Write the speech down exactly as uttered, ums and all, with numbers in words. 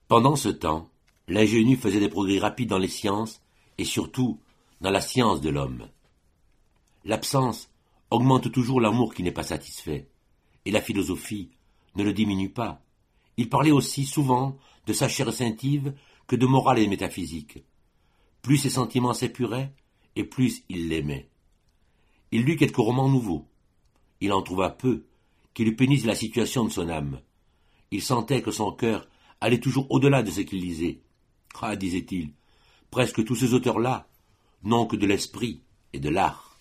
Pendant ce temps, l'ingénu faisait des progrès rapides dans les sciences, et surtout dans la science de l'homme. L'absence augmente toujours l'amour qui n'est pas satisfait, et la philosophie ne le diminue pas. Il parlait aussi souvent de sa chair instinctive que de morale et métaphysique. Plus ses sentiments s'épuraient, et plus il l'aimait. Il lut quelques romans nouveaux. Il en trouva peu qui lui pénissent la situation de son âme. Il sentait que son cœur allait toujours au-delà de ce qu'il lisait. Ah, disait-il, presque tous ces auteurs-là n'ont que de l'esprit et de l'art.